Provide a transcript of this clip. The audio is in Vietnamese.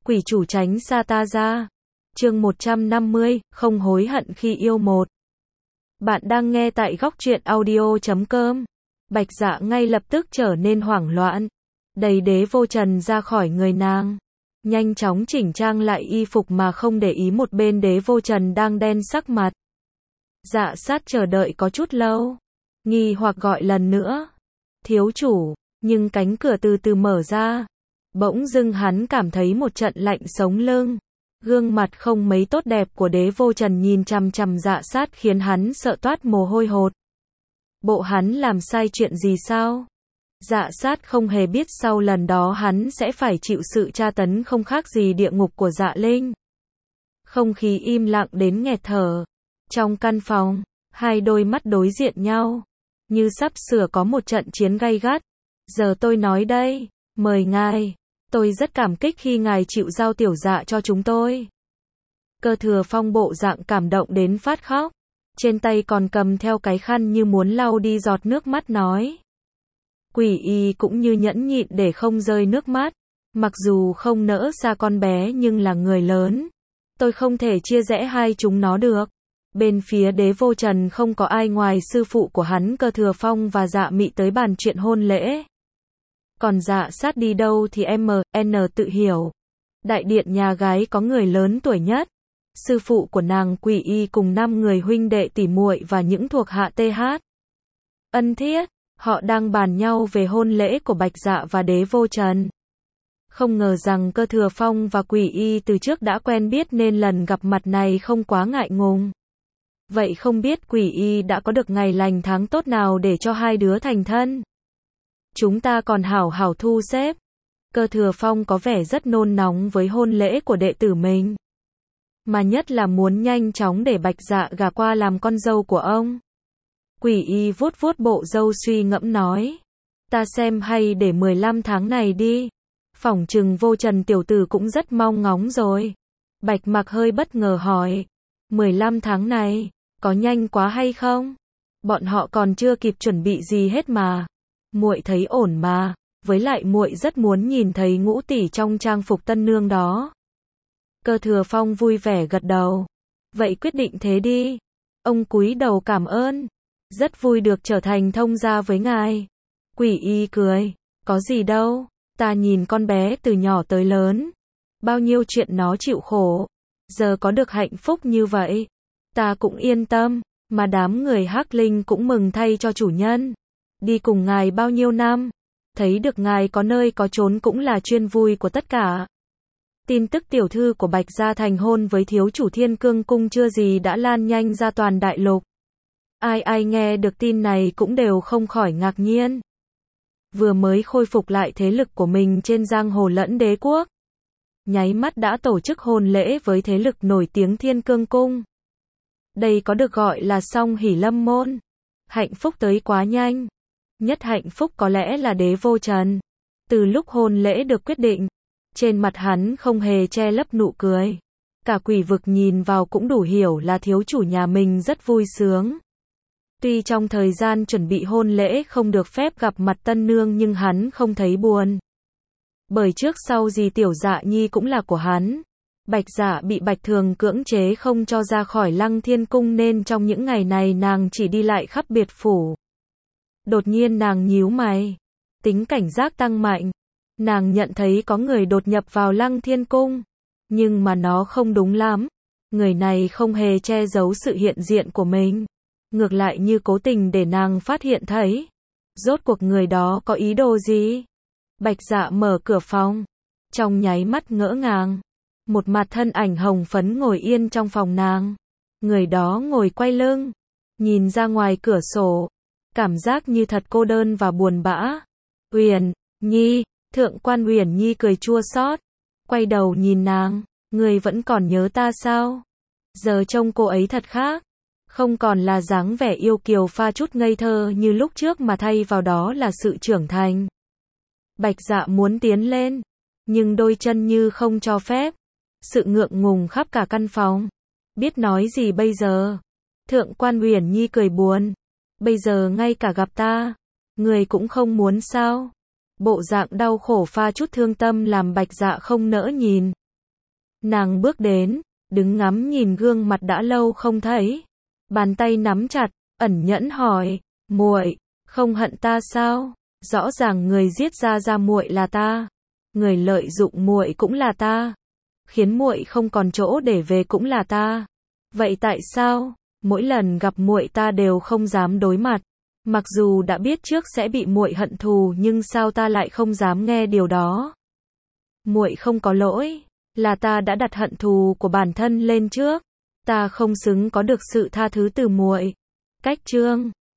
Quỷ chủ tránh xa ta ra. Chương 150, không hối hận khi yêu một. Bạn đang nghe tại góc truyện audio.com. Bạch Dạ ngay lập tức trở nên hoảng loạn. Đẩy Đế Vô Trần ra khỏi người nàng. Nhanh chóng chỉnh trang lại y phục mà không để ý một bên Đế Vô Trần đang đen sắc mặt. Dạ sát chờ đợi có chút lâu. Nghi hoặc gọi lần nữa. Thiếu chủ, nhưng cánh cửa từ từ mở ra. Bỗng dưng hắn cảm thấy một trận lạnh sống lưng. Gương mặt không mấy tốt đẹp của Đế Vô Trần nhìn chằm chằm Dạ sát khiến hắn sợ toát mồ hôi hột. Bộ hắn làm sai chuyện gì sao? Dạ sát không hề biết sau lần đó hắn sẽ phải chịu sự tra tấn không khác gì địa ngục của Dạ Linh. Không khí im lặng đến nghẹt thở. Trong căn phòng, hai đôi mắt đối diện nhau, như sắp sửa có một trận chiến gay gắt. Giờ tôi nói đây, mời ngài. Tôi rất cảm kích khi ngài chịu giao tiểu Dạ cho chúng tôi. Cơ Thừa Phong bộ dạng cảm động đến phát khóc. Trên tay còn cầm theo cái khăn như muốn lau đi giọt nước mắt nói. Quỷ y cũng như nhẫn nhịn để không rơi nước mắt. Mặc dù không nỡ xa con bé nhưng là người lớn. Tôi không thể chia rẽ hai chúng nó được. Bên phía Đế Vô Trần không có ai ngoài sư phụ của hắn Cơ Thừa Phong và Dạ Mị tới bàn chuyện hôn lễ. Còn Dạ sát đi đâu thì MN tự hiểu. Đại điện nhà gái có người lớn tuổi nhất. Sư phụ của nàng Quỷ y cùng 5 người huynh đệ tỉ muội và những thuộc hạ TH. Ân thiết, họ đang bàn nhau về hôn lễ của Bạch Dạ và Đế Vô Trần. Không ngờ rằng Cơ Thừa Phong và Quỷ y từ trước đã quen biết nên lần gặp mặt này không quá ngại ngùng. Vậy không biết Quỷ y đã có được ngày lành tháng tốt nào để cho hai đứa thành thân? Chúng ta còn hảo hảo thu xếp. Cơ Thừa Phong có vẻ rất nôn nóng với hôn lễ của đệ tử mình. Mà nhất là muốn nhanh chóng để Bạch Dạ gả qua làm con dâu của ông. Quỷ y vuốt vuốt bộ râu suy ngẫm nói. Ta xem hay để 15 tháng này đi. Phỏng chừng Vô Trần tiểu tử cũng rất mong ngóng rồi. Bạch Mặc hơi bất ngờ hỏi. 15 tháng này, có nhanh quá hay không? Bọn họ còn chưa kịp chuẩn bị gì hết mà. Muội thấy ổn mà, với lại muội rất muốn nhìn thấy Ngũ tỷ trong trang phục tân nương đó. Cơ Thừa Phong vui vẻ gật đầu. Vậy quyết định thế đi. Ông cúi đầu cảm ơn. Rất vui được trở thành thông gia với ngài. Quỷ y cười. Có gì đâu, ta nhìn con bé từ nhỏ tới lớn. Bao nhiêu chuyện nó chịu khổ. Giờ có được hạnh phúc như vậy. Ta cũng yên tâm, mà đám người Hắc Linh cũng mừng thay cho chủ nhân. Đi cùng ngài bao nhiêu năm. Thấy được ngài có nơi có chốn cũng là chuyên vui của tất cả. Tin tức tiểu thư của Bạch Gia thành hôn với thiếu chủ Thiên Cương Cung chưa gì đã lan nhanh ra toàn đại lục. Ai nghe được tin này cũng đều không khỏi ngạc nhiên. Vừa mới khôi phục lại thế lực của mình trên giang hồ lẫn đế quốc. Nháy mắt đã tổ chức hôn lễ với thế lực nổi tiếng Thiên Cương Cung. Đây có được gọi là song hỷ lâm môn. Hạnh phúc tới quá nhanh. Nhất hạnh phúc có lẽ là Đế Vô Trần. Từ lúc hôn lễ được quyết định, trên mặt hắn không hề che lấp nụ cười. Cả quỷ vực nhìn vào cũng đủ hiểu là thiếu chủ nhà mình rất vui sướng. Tuy trong thời gian chuẩn bị hôn lễ không được phép gặp mặt tân nương nhưng hắn không thấy buồn. Bởi trước sau gì tiểu Dạ Nhi cũng là của hắn. Bạch Dạ bị Bạch Thường cưỡng chế không cho ra khỏi Lăng Thiên Cung nên trong những ngày này nàng chỉ đi lại khắp biệt phủ. Đột nhiên nàng nhíu mày. Tính cảnh giác tăng mạnh. Nàng nhận thấy có người đột nhập vào Lăng Thiên Cung. Nhưng mà nó không đúng lắm. Người này không hề che giấu sự hiện diện của mình. Ngược lại như cố tình để nàng phát hiện thấy. Rốt cuộc người đó có ý đồ gì? Bạch Dạ mở cửa phòng. Trong nháy mắt ngỡ ngàng. Một mặt thân ảnh hồng phấn ngồi yên trong phòng nàng. Người đó ngồi quay lưng. Nhìn ra ngoài cửa sổ. Cảm giác như thật cô đơn và buồn bã. Uyển Nhi. Thượng quan Uyển Nhi cười chua xót. Quay đầu nhìn nàng. Người vẫn còn nhớ ta sao? Giờ trông cô ấy thật khác. Không còn là dáng vẻ yêu kiều pha chút ngây thơ như lúc trước mà thay vào đó là sự trưởng thành. Bạch Dạ muốn tiến lên. Nhưng đôi chân như không cho phép. Sự ngượng ngùng khắp cả căn phòng. Biết nói gì bây giờ? Thượng quan Uyển Nhi cười buồn. Bây giờ ngay cả gặp ta, người cũng không muốn sao? Bộ dạng đau khổ pha chút thương tâm làm Bạch Dạ không nỡ nhìn. Nàng bước đến, đứng ngắm nhìn gương mặt đã lâu không thấy. Bàn tay nắm chặt, ẩn nhẫn hỏi, muội, không hận ta sao? Rõ ràng người giết ra muội là ta, người lợi dụng muội cũng là ta, khiến muội không còn chỗ để về cũng là ta. Vậy tại sao mỗi lần gặp muội ta đều không dám đối mặt? Mặc dù đã biết trước sẽ bị muội hận thù nhưng sao ta lại không dám nghe điều đó? Muội không có lỗi, là ta đã đặt hận thù của bản thân lên trước. Ta không xứng có được sự tha thứ từ muội. Cách chương